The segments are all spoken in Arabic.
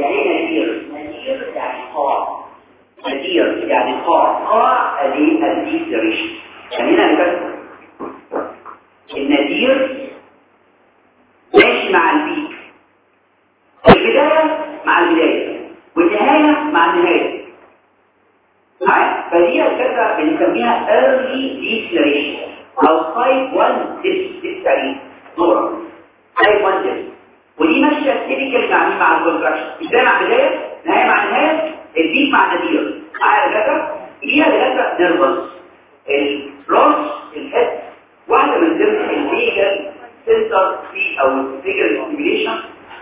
يعني نذير يعني قاع، نذير يعني قاع الديسلريشن. يعني هنا نكتب النذير ماشي مع البيك، البداية مع البداية والنهاية مع النهاية. فدي الفكرة بنسميها early deceleration أو type 1 deceleration نورا type 1 deceleration. ودي ماشية typical مع الكونتراكشن، بداية مع بداية، نهاية مع نهاية، البيك مع النذير. معايا الفكرة؟ فيها ثلاثة نيرفس، البروس، الهيد، واحدة من ضمن الليجل سنتر في أو الليجل ستيميليشن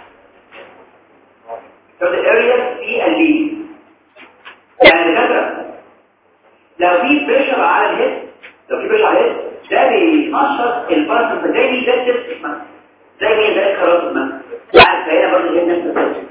في الاريا في الليج. يعني الفكرة لو في بريشر على الهيد، ده بينشط الباراسمبث زي الدستس مثلا، زي الكرات مثلا. يعني فهنا برضه الهيد نفس الفكرة.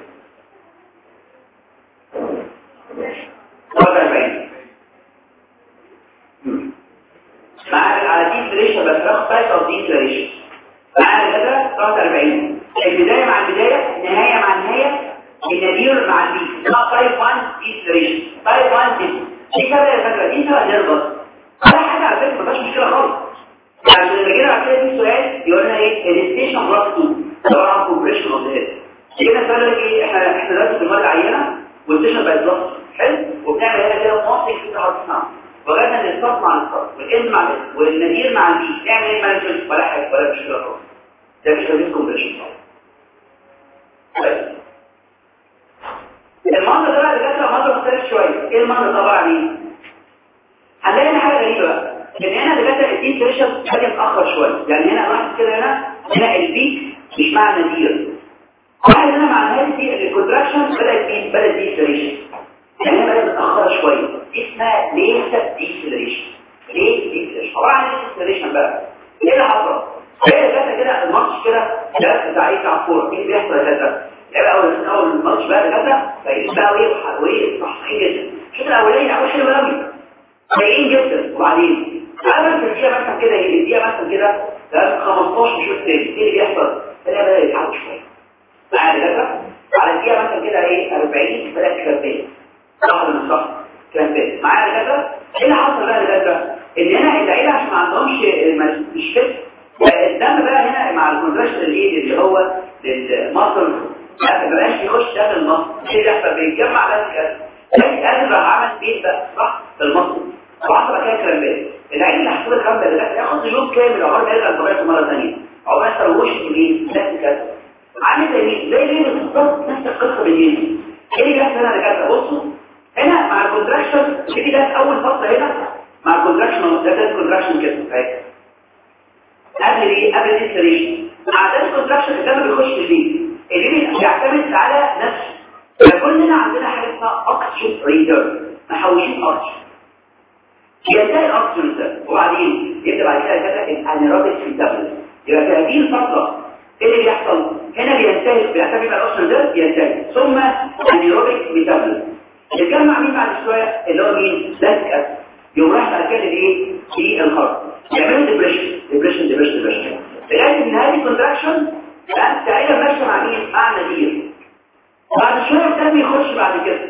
معاك على دي بريشر بس رخص تايب او دي بريشر. معاك كده 40 البداية مع البداية، النهاية مع النهاية، النذير مع البيك. ده تايب 1 دي بريشر، تايب 1 دي كده يا فكرة دي سواء نربط ولا حاجة على فكرة مفيش مشكلة خالص. يعني لما جينا بعد كده في سؤال يقول لنا ايه الستيشن بلس 2 طبعا كومبريشن اوف ذا هيد. جينا سؤال لك ايه احنا دلوقتي بنمر عينه والستيشن بقت بلس حلو، وبنعمل هنا كده ماسك في حرفنا وغيرنا الستارت مع الستارت والاند مع الاند والنذير مع البيك. نعمل ايه مانجمنت ولا حاجه ولا مشكله خالص. ده مش هيبقى كومبريشن. المنظر ده بقى دكاتره منظر مختلف شويه. ايه المنظر ده عباره عن ايه؟ هنلاقي حاجه غريبه بقى ان هنا دكاتره الدي بريشر حاجه متاخر شويه. يعني هنا واحد كده هنا البيك مش مع النذير، واحد هنا مع النهايه دي الكونتراكشن بدات ديسلريشن. يعني هنا بدات متاخره شويه، اسمها ليسا ديسلريشن. ليه ديسلريشن؟ عباره عن ديسلريشن بقى. ايه اللي حصل؟ هي دكاتره كده الماتش كده ده بتاع ايه بتاع الكوره. ايه اللي بيحصل يا دكاتره؟ اول الماتش بقى دكاتره بقيت بقى ايه صحيين جدا. الشوط الاولاني اول حلو قوي سيئين جدا. وبعدين عارف في الدقيقه مثلا كده الدقيقه مثلا كده 15 شوط تاني ايه اللي بيحصل؟ تلاقي بدا يتحرك شويه معايا كده على الدقيقه مثلا كده ايه 40 بدا كرامبات صح ولا مش صح؟ كرامبات معايا كده. ايه اللي حصل بقى كده؟ ان هنا اللعيبه عشان ما عندهمش مش فت الدم بقى هنا مع الكونتراكشن اللي هو للمصل ما بقاش يخش داخل المصل. ايه اللي بيحصل؟ بيتجمع بس كده زي قادر راح عمل بيت بقى صح في المصل وحصل كده كرامبات. اللعيب اللي حصل له كرامبات ده ياخد يوم كامل عقبال ما يرجع لطبيعته مره ثانيه عقبال ما يروش يمين نفس كده عامل زي مين؟ زي ليه بالظبط نفس القصه باليمين. ايه اللي بيحصل هنا يا جماعه؟ بصوا هنا مع الكونتراكشن دي ده اول فتره هنا مع الكونتراكشن ده الكونتراكشن كده اهي قبل ايه؟ قبل الديسلريشن. مع ده الكونتراكشن الدم بيخش في الليل بيعتمد على نفسه. فكلنا عندنا حاجه اسمها اوكسجين ريزيرف محوشين اوكسجين ينتهي الاوكسجين ده وبعدين يبدا بعد كده الانيروبيك ميتابوليزم. يبقى في هذه الفتره ايه اللي بيحصل؟ هنا بيعتمد على الاوكسجين ده ينتهي ثم انيروبيك ميتابوليزم يتجمع مين بعد شويه اللي هو مين؟ لاكتيك اسيد يقوم رايح بعد كده لايه؟ في الخرط يعملوا ديبريشن لغايه ان هذه الكونتراكشن تقريبا ماشيه مع مين؟ مع النذير. بعد شويه الدم يخش بعد كده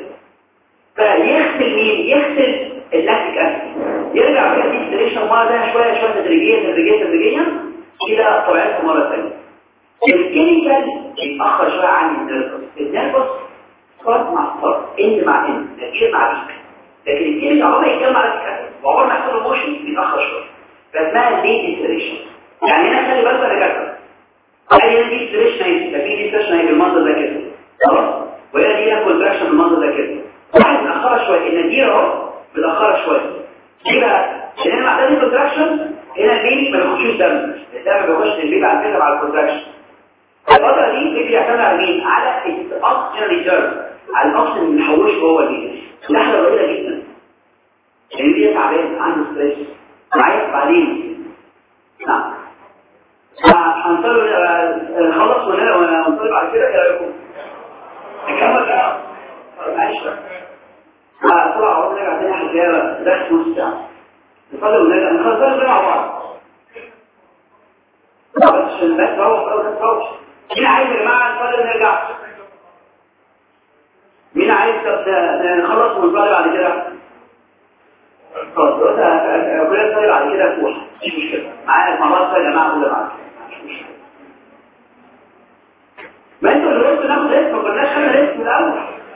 فيغسل مين؟ يغسل اللاكتيك اسيد يرجع بقى ديستريشن مره ثانيه شويه تدريجيا الى طبيعته مره ثانيه. الكيميكال يتاخر شويه عن النيرفس صار مع صار اند مع اند نذير مع بيك. لكن الكيميكال عمره يتجمع لاكتيك اسيد وعمره ما يحصل له موشن يتاخر شويه فاسمها ليه ديستريشن. يعني هنا خلي بالك يا دكاتره هنا دي ديستريشن ده في ديستريشن هي بالمنظر ده كده خلاص وهنا دي لها كونتراكشن بالمنظر ده كده. واحد متاخره شويه النذير اهو متاخره شويه. ليه بقى؟ عشان مع ده الكونتراكشن هنا البيبي ما بيخشوش دم بيخش البيبي على فكره مع الكونتراكشن. الفتره دي البيبي بيعتمد على مين؟ على الاوكسجين ريزيرف على الاوكسجين اللي محوشه جوه البيبي. ده حاجه قليله جدا. البيبي تعبان عنده ستريس معايا بعدين نعم هنخلص ونطلب بعد كده ايه رايكم؟ نكمل ماشي طلع عوض نرجع تاني حكايه ده نص ساعه نصلي ونرجع نخلص مع بعض بس عشان بس روح مين عايز يا جماعه نصلي ونرجع نخلص ونصلي بعد كده خلاص كلنا نصلي بعد كده نروح مش مشكله معانا مع بعض يا جماعه كلنا معانا ما انتوا اللي قلتوا ناخد ريسك ما كناش خدنا ريسك من الاول.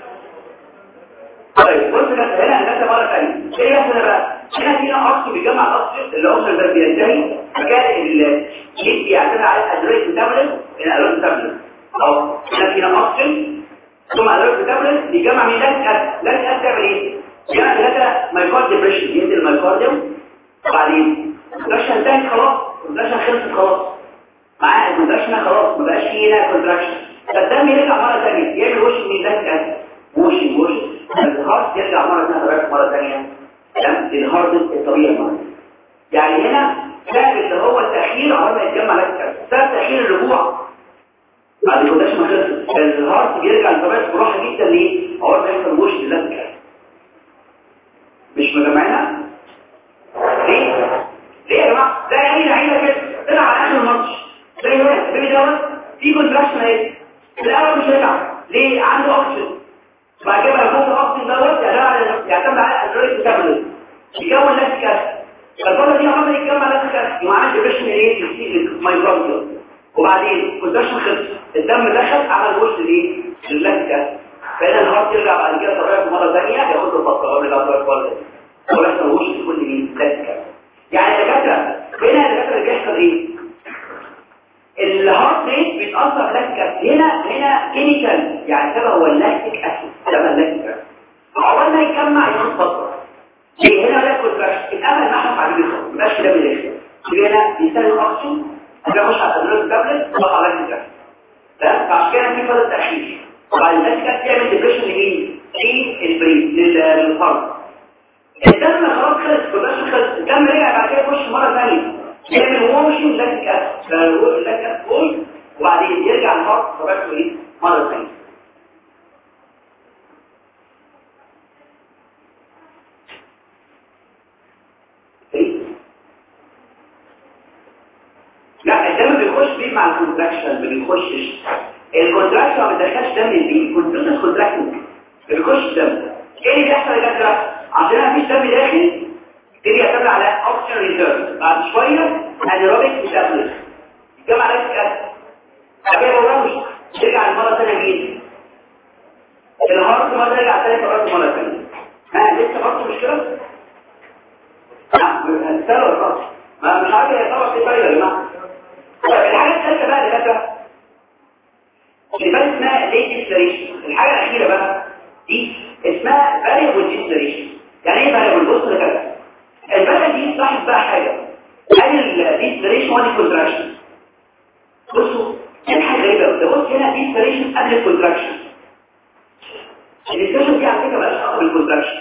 طيب بص كده هنا مره ثانيه ايه يحصل بقى؟ هنا فينا اكسجين بيجمع الاكسجين الاكسجين ده بينتهي مكان الجسم يعتمد على الادرينالين ميتابوليزم الادرينالين ميتابوليزم او هنا فينا اكسجين ثم الادرينالين ميتابوليزم بيجمع من لاكتيك اسيد تعمل ايه؟ يعني ثلاثه مايكارد ديبريشن ينزل المايكارديوم وبعدين الكونتراكشن انتهت خلاص الكونتراكشن خلصت خلاص معاه الكونتراكشن خلاص ما بقاش فيه هنا كونتراكشن فالدم يرجع مره ثانيه يعمل وش من لاكتيك اسيد وش الهارت يرجع مرة ثانية الهارت الطبيعي مرة يعني هنا سبب اللي هو التأخير عمال ما يتجمع لاكتيك سبب تأخير الرجوع بعد كوداش ما خلص الهارت بيرجع لطبيعته براحة جدا ليه؟ عمال ما يحصل وش للاكتيك مش مجمعنا؟ ليه؟ ليه يا جماعة؟ ده يعني لعيبة كده طلع على آخر الماتش زي هنا البيبي دوت في كونتراكشن اهي في الأول مش رجع ليه؟ عنده أكسجين بعد كده يكون الاكسجين دوت يعتمد على الادرينالين ميتابوليزم يكون لاكتيك اسيد فالفتره دي عمال يتجمع لاكتيك اسيد ومعاه ديبريشن ايه في المايكروبيوم وبعدين كونتراكشن خلص الدم دخل عمل وش لايه للاكتيك اسيد فهنا الهارت يرجع بعد كده طبيعته مره ثانيه ياخد له فتره قبل ما يطلع ويحصل وش لكل مين لاكتيك اسيد يعني الدكاتره هنا الدكاتره اللي بيحصل ايه الهارت ريت بيتاثر بلاكتيك اسيد هنا كيميكال يعني سبب هو اللاكتيك اسيد سبب اللاكتيك اسيد عقبال ما يتجمع ياخد فتره ليه هنا ولا كونتراكشن الامل نحن عليه بيخلص مبقاش كده بالاخر هنا بيستنى الاكسجين بيخش على الادرينالين تابلت ويطلع على اللاكتيك اسيد تمام فعشان كده في فتره تاخير وبعد اللاكتيك اسيد يعمل ديبريشن لايه البرين للهارت الدم خلاص خلص كونتراكشن خلص الدم رجع بعد كده يخش مره ثانيه يعمل ووشن لاكتيك اسيد اللاكتيك اسيد وبعدين يرجع الهارت طبيعته ايه مره ثانيه لا الدم بيخش بيه مع الكونتراكشن ما بيخشش الكونتراكشن ما بيدخلش دم البين كونتراكشن كونتراكشن ما بيخش دم ايه اللي بيحصل يا دكتور عشان ما فيش دم داخل تيجي يعتمد على اوكسجين ريزيرف بعد شويه انيروبيك ميتابوليزم الجمع لاكتيك اسيد ابي وراوش يرجع المره ثانيه مين الهارت مره يرجع ثاني مره ثانيه لسه برضه مشكله لا هنساله خلاص ما مش عارف هي طبعا في فايده يا جماعه الحاجه الثالثه بقى اللي كده اللي بقى اسمها ديسلريشن الحاجه الاخيره بقى دي اسمها فاريبل ديسلريشن يعني ايه فاريبل بص كده البلد دي لاحظ بقى حاجه قال الديسلريشن وادي كونتراكشن بصوا دي حاجه غريبه بص هنا ديسلريشن قبل الكونتراكشن الديسلريشن دي على فكره مالهاش علاقه بالكونتراكشن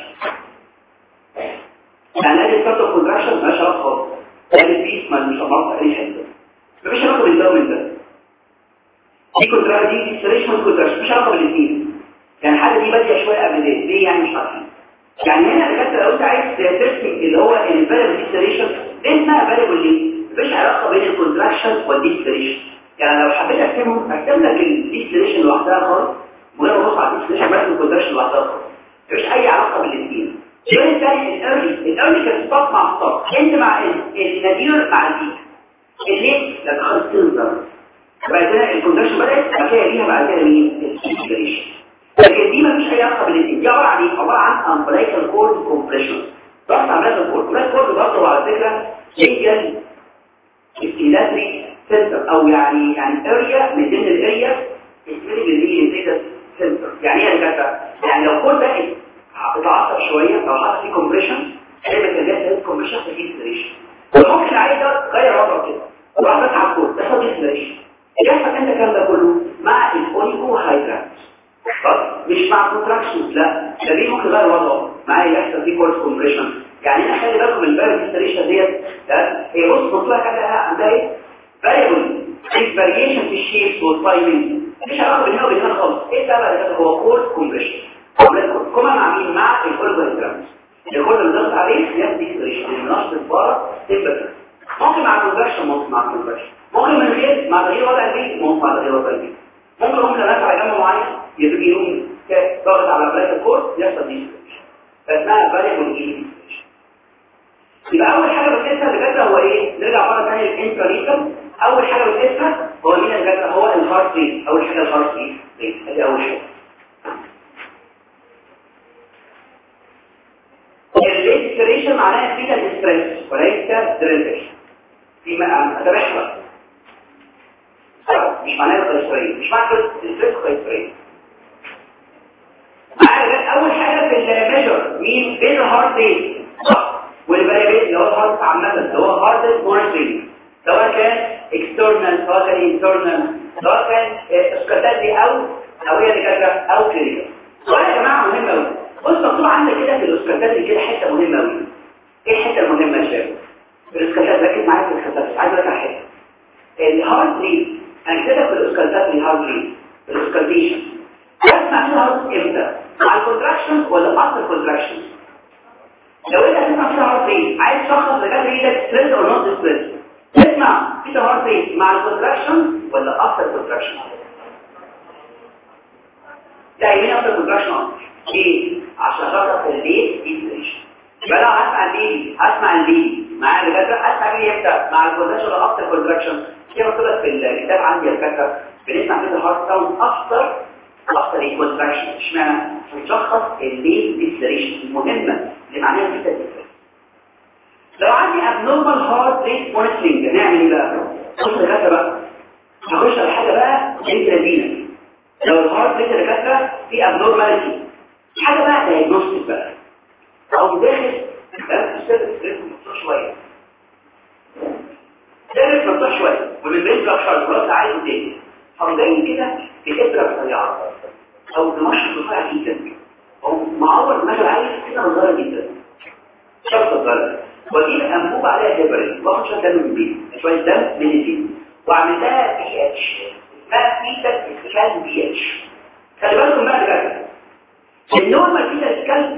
يعني هذه الفتره الكونتراكشن مالهاش علاقه خالص هذه البيس ما مش علاقه اي حته مفيش علاقه بالدومين ده دي كونتراكشن دي ديسلريشن كونتراكشن مش علاقه بالاثنين يعني الحاجه دي باديه شويه قبل ليه يعني مش عارفين يعني هنا الكاتب لو انت عايز ترسم اللي هو الفاريبل ديسلريشن ده اسمها فاريبل ليه مفيش علاقه بين الكونتراكشن والديسلريشن يعني لو حبيت اكتب لك الديسلريشن لوحدها خالص من غير ما ابص على الديسلريشن بس الكونتراكشن لوحدها خالص مفيش اي علاقه بالاثنين الشيء الثاني الايرلي كان ستوب مع ستوب انت مع النادير مع البيك اللي لا تخلص تنظر بعد كده الكونتراكشن بدات بعد كده ليها بعد كده مين الديسلريشن لكن دي مفيش اي علاقه بالاثنين دي عباره عن امبلايكال كورد كومبريشن ضغط على الكورد والكورد برضه على فكره هي الستيلاتري سنتر او يعني اريا من ضمن الاريا اللي هي سنتر يعني ايه كده يعني لو كورد ده اتعصب شويه او حصل فيه كومبريشن هيبقى كده كومبريشن في ديسلريشن ممكن عايز تغير وضعه كده وراح بس على الكورد ده ديسلريشن يحصل انت الكلام ده كله مع الاونيكو هايدرات مش مع كونتراكشن لا ده ليه ممكن غير وضعه معايا يحصل فيه كورس كومبريشن يعني انا خلي بالكم من الفاريبل ديسلريشن ديت هي بص لها كده عندها ايه فاريبل فاريشن في الشيب والتايمنج مفيش علاقه بينها وبين هنا خالص ايه السبب ده هو كورس كومبريشن كما مع مين مع الكوربريترانس الكورس اللي ضغط عليه ياخد ديسلريشن النشط البارة تبقى ممكن مع كونتراكشن ممكن مع كونتراكشن ممكن من غير مع تغيير وضع البيت ممكن مع تغيير وضع البيت ممكن هم ناس على جنب معين يجي يوم ضغط على بلاك الكور يحصل دي فاسمها فاريبل ايه. يبقى اول حاجه بنقيسها بجد هو ايه؟ نرجع مره ثانيه للانتراليكم. اول حاجه بنقيسها هو مين بجد؟ هو الهارت ريت. اول حاجه الهارت ريت دي اول حاجه. الريسبيريشن معناها فيتال ستريس وليس درينج. في اتابعها مش معناها قيصريه، مش معنى ستريس قيصريه. اول حاجه في الميجر مين؟ بين الهارت ريت والفاريبل اللي هو الهارت عامه اللي هو هارت مونيتورنج، سواء كان اكسترنال سواء كان انترنال سواء كان اسكاتاتي او هي دكاتره او كلينيكال. سؤال يا جماعه مهم قوي. بص مكتوب عندك كده في الاسكاتاتي كده حته مهمه قوي. ايه الحته المهمه يا شباب؟ الاسكاتاتي ركز معايا في الاسكاتاتي. عايز اقول لك حته الهارت ريت. انا كده في الاسكاتاتي الهارت ريت الاسكالتيشن اسمع فيها هارت امتى؟ مع الكونتراكشن ولا بعد الكونتراكشن؟ لو انت هتسمع فيها هارت ريت عايز تشخص اذا كان ايدك ستريس او نوت ستريس، تسمع فيها هارت ريت مع الكونتراكشن ولا افتر كونتراكشن؟ لا يمين افتر كونتراكشن. ليه؟ عشان خاطر الليل ديبريشن. يبقى لو هسمع الليل هسمع الليل مع الدكاتره هسمع الليل امتى؟ مع الكونتراكشن ولا افتر كونتراكشن؟ كده مكتوب في الكتاب عندي يا دكاتره بنسمع فيها هارت ساوند افتر الكونتراكشن. اشمعنى؟ بنشخص الليل ديبريشن المهمه اللي معناها فيتا ديبريشن. لو عندي abnormal heart rate monitoring نعمل ايه بقى؟ بص يا دكاتره بقى هخش على حاجه بقى انت لذيذه. لو الهارت ريت يا دكاتره في abnormality حاجه بقى diagnostic بقى او داخل بس ستريس مفتوح شويه ستريس مفتوح شويه ومن بين بلاكشر خلاص عايز تاني فجاي كده بإبرة رفيعه او بمشط رفيع جدا او معور دماغ عايز كده صغيره جدا شفط صغيره واجيب انبوبه عليها جبرين واخد شويه دم من بيه شويه دم من الجسم واعمل لها بي اتش اسمها فيتال اسكال بي اتش. خلي بالكم بقى كده النورمال فيتال اسكال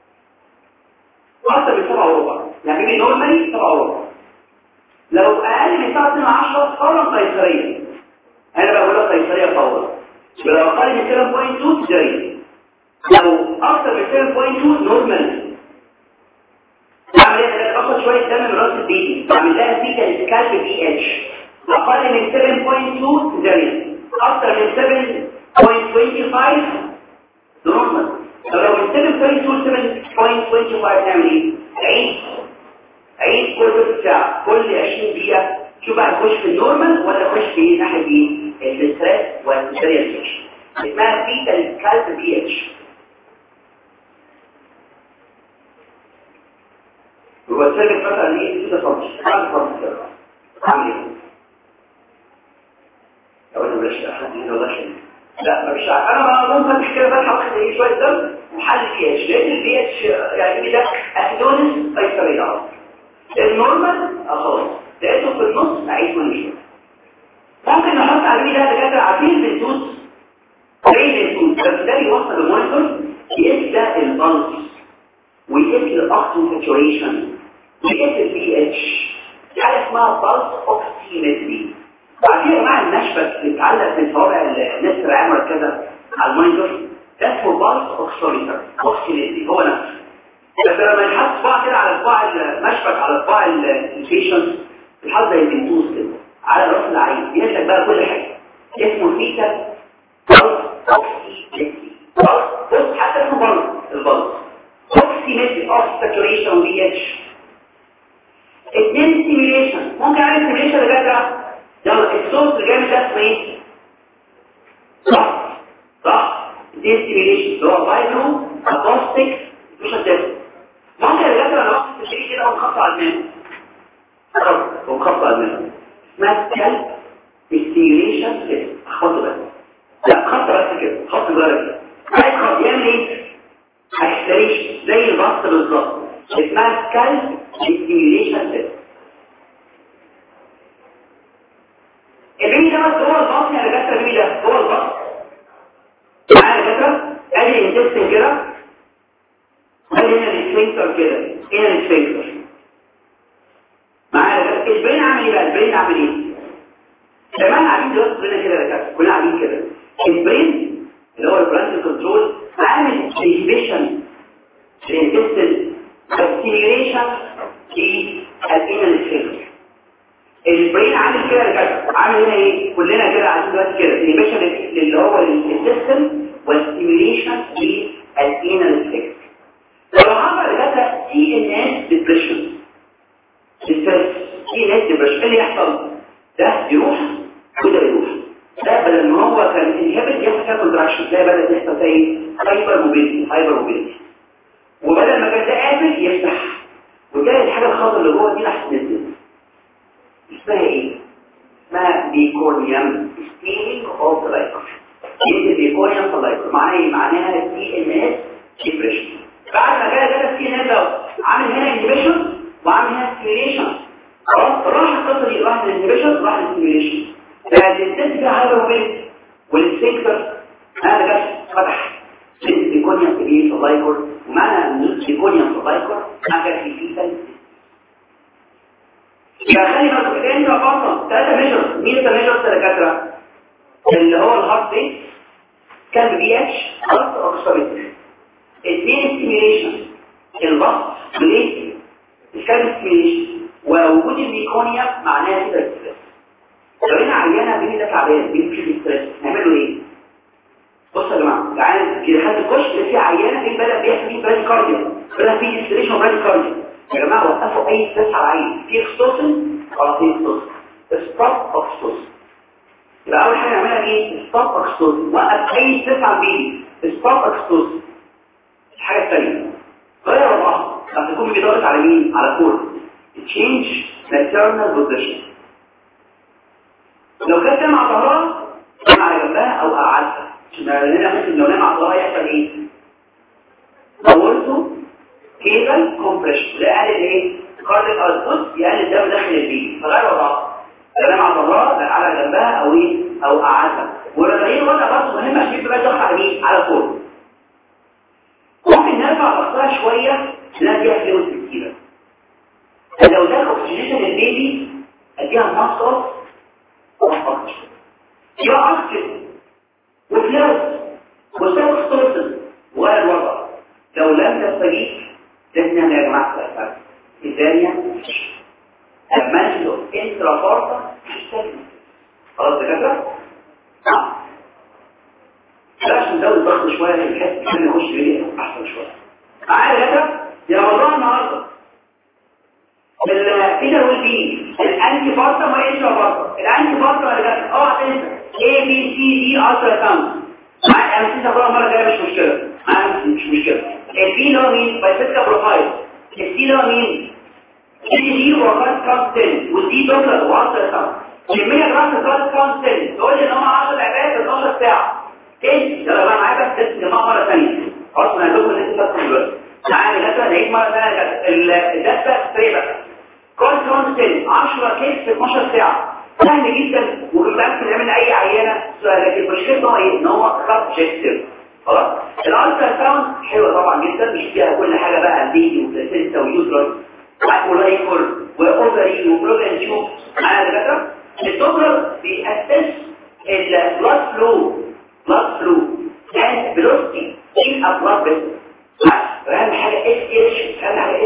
اكتر من 7 وربع يعني بيجي نورمالي 7 وربع. لو اقل من 7 فورا قيصريه. انا بقول لك قيصريه فورا. لو اقل من 7.2 جري. لو اكتر من 7.2 نورمال. اعمل ايه؟ باخد شويه دم من راس البيبي بعمل لها فيتال اسكال بي اتش. اقل من 7.2 جري. اكتر من 7.25 نورمال. لو من 7.2 نعمل ايه؟ عيد كل ساعه كل 20 دقيقه شوف بقى تخش في النورمال ولا تخش في ناحيه ايه؟ الستريس والسيريس. اسمها فيتال اسكال بي اتش. هو السيرفيس مثلا ايه كده صمت عامل ايه لو انا مش احد هنا ولا شيء لا مش عارف انا ممكن احكي لك واخد ايه شويه دم وحل البي اتش لان البي اتش يعني ده اسيدونس قيصريه النورمال خلاص لقيته في النص اعيد كل شويه. ممكن نحط عليه ده دكاتره عارفين البنتوز زي البنتوز بس ده يوصل المونيتور يقيس ده البلس ويقيس الاكسجين ساتوريشن ويقيس البي اتش حاجه اسمها بلس اوكسيمتري. بعدين يا جماعه النشفه بتتعلق في صوابع الناس العامه كده على المونيتور ده اسمه بلس اوكسيمتري هو نفسه. بس لما يحط صباع كده على صباع المشبك على صباع البيشنت الحظ زي البنتوز كده على راس العين يقول بقى كل حاجه اسمه فيتا بلس اوكسيمتري. بص حتى اسمه بلس البلس اوكسيمتري اوف ساتوريشن بي اتش. 2 ستيميليشن ممكن اعمل ستيميليشن لجدع يلا الصوت اللي جاي ده اسمه ايه؟ صح 2 ستيميليشن اللي هو بايرو اكوستيك مش هتفهم. ممكن الجدع لو وقت تشيل كده ونخبط على الماء ونخبط على الماء اسمها كالب ستيميليشن كده اخبطه بس لا خبط بس كده خبط صغير كده عايز خبط يعمل ايه؟ اكسلريشن زي البسط بالظبط اسمها كالب ستيميليشن كده. البيبي ده جوه البطن يا دكاتره البيبي ده جوه البطن معايا يا دكاتره ادي الانتستين كده ادي هنا السفنكتر كده هنا السفنكتر معايا يا دكاتره. البرين عامل ايه بقى؟ البرين عامل ايه؟ زمان قاعدين دلوقتي كلنا كده يا دكاتره كلنا قاعدين كده. البرين اللي هو البرانت كنترول عامل انهبيشن للانتستين والستيميوليشن للانال سيل. البرين عامل كده كده، عامل هنا ايه كلنا كده عايزين دلوقتي كده انهبيشن اللي هو الانتستين والستيميوليشن للانال سيل. لو حصل كده سي ان اس ديبريشن الستريس سي ان اس ديبريشن اللي يحصل ده يروح وده يروح. ده بدل ما هو كان انهبت يحصل كده كونتراكشن، ده بدل يحصل زي هايبر موبيليتي وبدل ما كان ده قافل يفتح، وده الحاجه الخاطئه اللي جوه دي راح تنزل. اسمها ايه؟ اسمها بيكونيوم ستيلينج اوف ذا لايكر. ايه بيكونيوم في اللايكر؟ معناها ايه؟ معناها سي ان اس ديبريشن. بعد ما كده السي ان اس عامل هنا انهبيشن وعامل هنا ستيميوليشن، خلاص راح القصه دي، راح الانهبيشن راح الستيميوليشن. فالانسان ده هايبر موبيليتي والسيكتور هذا جت فتح بيكونيوم في اللايكر. ومعنى بيكونيوم في اللايكر حاجه في فيتال. يبقى خلي بالك انت فاصل 3 ميجر. مين الميجر الدكاتره؟ اللي هو الهارت ريت، كان بي اتش، ضغط اوكسجين، 2 ستيميوليشن الضغط بليت الكالب ستيميوليشن، ووجود البيكونيوم معناه كده ستريس. لو هنا عيانه بين ده تعبان بين ستريس نعمل له ايه؟ بصوا يا جماعه تعالى كده حد الكشف اللي فيه عيانه ايه بدا بيحصل فيه براديكارديا، بدا فيه ديستريشن براديكارديا. يا جماعه وقفوا اي ستريس على العين في اكستوسن او في اكستوسن ستوب اكستوسن. يبقى اول حاجه نعملها ايه؟ ستوب اكستوسن. وقف اي ستريس على البيبي ستوب اكستوسن. الحاجه الثانيه غير الرأس لما تكون بيدورت على مين؟ على كور تشينج maternal بوزيشن. لو كانت مع ظهرها نام على جنبها او قعدتها، لاننا ممكن لو نام على ظهرها يحصل ايه؟ دورته كيبل كومبريشن، ده قال ايه؟ كارديك اوتبوت يقلل الدم داخل البيبي. فغير وضعها لو نام على ظهرها لا على جنبها او ايه؟ او قعدتها. والتغيير وضع برضه مهم عشان يبقى ضغط على مين؟ على كور. ممكن نرفع ضغطها شويه لان فيها فلوس كتيره. لو ده اوكسجين البيبي اديها مصر وفقط يبقى اكتر وفلوس وسوق ستورسن وغير الوضع. لو لم تستجيب لازم نعمل يا جماعه الاسباب الثانيه لما نشوف انترا فورتا خلاص كده عشان نزود الضغط شويه بحيث ان نخش بيه احسن شويه. معايا كده يا موضوع النهارده الفيتال ويل بي الانتي بارتم والانترا بارتم. الانتي بارتم اللي جت هتنسى اي بي سي دي الترا ساوند. معايا انا نسيت اقولها المره الجايه مش مشكله، معايا مش مشكله. البي اللي هو مين؟ بايسيكا بروفايل. السي اللي هو مين؟ دي وكارت كاونت والدي دوبلر والترا ساوند. كميه جرام كارت كاونت تقول لي ان هم 10 عباد 12 ساعه. ايه يلا بقى معاك بس جماعه مره ثانيه خلاص انا هقول لكم انتوا فاكرين دلوقتي. تعالى مثلا نعيد مره ثانيه الداتا تقريبا كل كونستنت 10 كيس في 12 ساعه سهل جدا وممكن نعمل اي عينه سؤال. لكن مشكلته هو ايه؟ ان هو سبجكتيف. خلاص الالترا ساوند حلوه طبعا جدا، مش فيها كل حاجه بقى البيبي وبلاسينتا ويوترس ولايكور واوفري وبروجن تيوب. معايا كده الدكتور بيأسس البلاد فلو and velocity in a blood vessel. اهم حاجه اس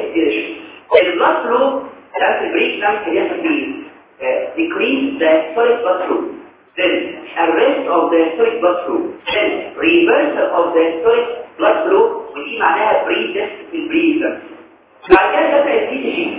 البلاد فلو بتاعت البريك نعمل كده في decrease the systolic blood flow, then arrest of the systolic blood flow, then reversal of the systolic blood flow. ودي معناها pre-test في البريك. بعد كده تبدا السي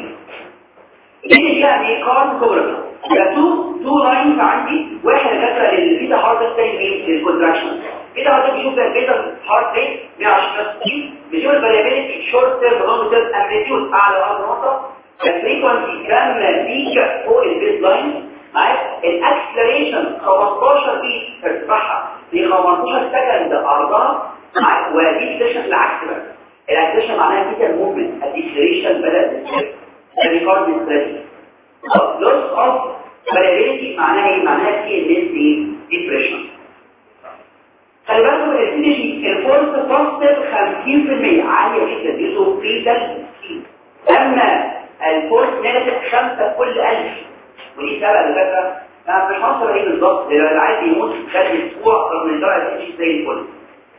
دي يعني كارد كوبرا. يبقى تو لاينز عندي، واحد كاتبه للبيتا هارت الثاني للكونتراكشن. كده هتبقى بيشوف ده البيتا هارت ريت 120 بيشوف الفاريابيلتي شورت تيرم لونج تيرم امبليتيود اعلى وأقل نقطه، الفريكوانسي كام بيك فوق البيز لاين. معايا الاكسلريشن 15 بيك ارتفاعها ل 15 سكند عرضها. معايا ودي سيشن العكس بقى، الاكسلريشن معناها بيتا موفمنت، الديسلريشن بدات تتحرك الريكارد ستريس. loss of variability معناها ايه؟ معناها في ديبريشن. خلي بالكم السيدي الفورس بوزيتيف 50% عاليه جدا يوصل فيتال. اما الفورس نيجاتيف 5 كل 1000. ودي سبب الفكره انا مش هوصل ايه بالظبط، لو عايز يموت خلال اسبوع رغم ان درجه الاتش زي الفل.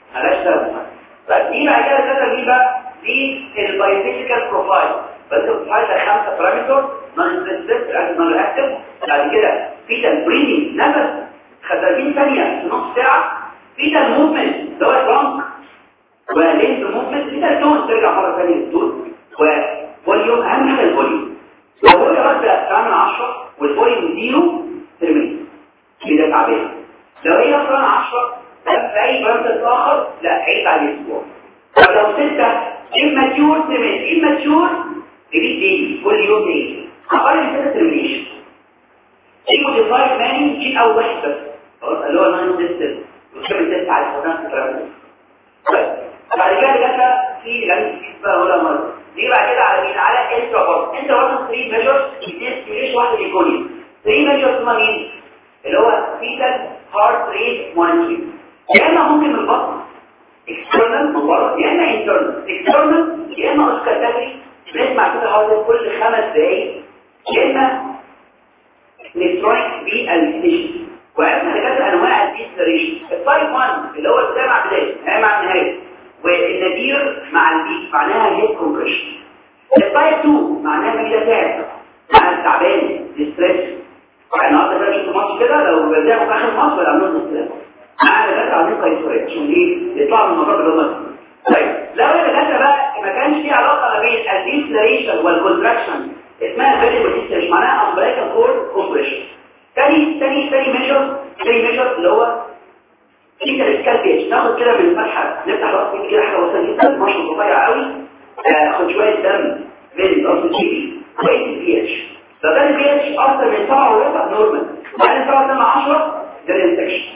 مالهاش لازمه. طيب دي بعد كده الداتا دي بقى دي البايوفيزيكال بروفايل، بس البروفايل ده 5 بارامتر نون سبيسيفيك نون اكتف. بعد كده فيتال بريدنج نفس 30 ثانيه في نص ساعه، فيتال موفمنت اللي هو الرانك ولينز موفمنت، فيتال تون ترجع مره ثانيه للتون، وفوليوم اهم حاجه الفوليوم. لو هو واخده 8/10 والفوليوم زيرو ترمي كده تعبان. لو هي اصلا 10 في اي بارامتر اخر لا عيب على الاسبوع. طب لو 6 immature ترمي immature دي كل يوم ايه اقل من 6 ترميش. الموديفايد ماني دي اول واحد بس خلاص اللي هو نون سيستم وكمل تست على نفس الكلام. طيب بعد كده جت في لانس بقى ولا مره دي بعد كده على مين؟ على انترا انت برضه 3 ميجرز اثنين واحد ايكوني 3 ميجرز هم مين؟ اللي هو فيتال هارت ريت مونيتورنج. يا اما ممكن من البطن اكسترنال من بره، يا اما انترنال اكسترنال، يا اما اوسكالتاتري بنسمع كده هارت كل 5 دقايق، يا اما الكترونيك بالستيشن. وعرفنا لكذا انواع الديسلريشن. التايب 1 اللي هو البدايه مع بدايه هي مع النهايه، والنادير مع البيك معناها هيد كومبريشن. التايب 2 معناها كده تعب مع التعبان ستريس. يعني النهارده كده شفت ماتش كده لو بداوا في اخر ماتش ولا عملوا ستريس معانا دكاتره عاملين قيصريه عشان ايه يطلعوا من الموضوع بالظبط. طيب لو الدكاتره بقى ما كانش في علاقه ما بين الديسلريشن والكونتراكشن اسمها فيريبل ديسلريشن معناها امبريكال كورد كومبريشن. تاني ميجر اللي هو انترسكال بيتش. ناخد كده من الفتحه نفتح راس كده حاجه بسيطه جدا مشروط رفيع قوي، اخد شويه دم من راس الكيبي وايه البي اتش. فده البي اتش اكتر من 7.4 نورمال، يعني 7/10 ده الانفكشن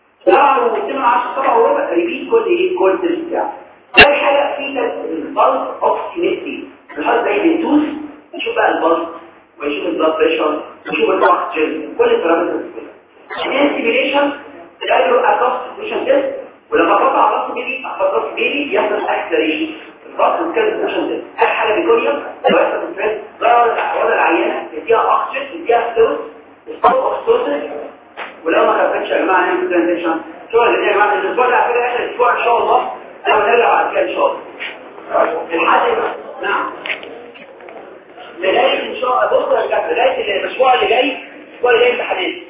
7.2/10 7.4 ريبيت كل تلت ساعه. تاني حاجه في البلس اوكسيمتري الحاجه زي التوث نشوف بقى البلس ونشوف البلاد بريشر ونشوف الاكسجين كل البارامترز كلها. الانسبيريشن تقدروا اكسبشن تيست، ولما احط على راس بيبي يحصل اكسلريشن الراس الكالسيشن تيست. اخر حاجه بيكونيوم لو يحصل ستريس ضرر الاحوال العينه تديها اكسجين تديها فلوس ستوب اوكسيتوسيس. ولو ما خفتش يا جماعه نعمل ترانزيشن شو يا جماعه الاسبوع ده على فكره اخر اسبوع ان شاء الله لو نرجع بعد كده ان شاء الله الحد. نعم لغايه ان شاء الله بكره لغايه الاسبوع اللي جاي امتحانات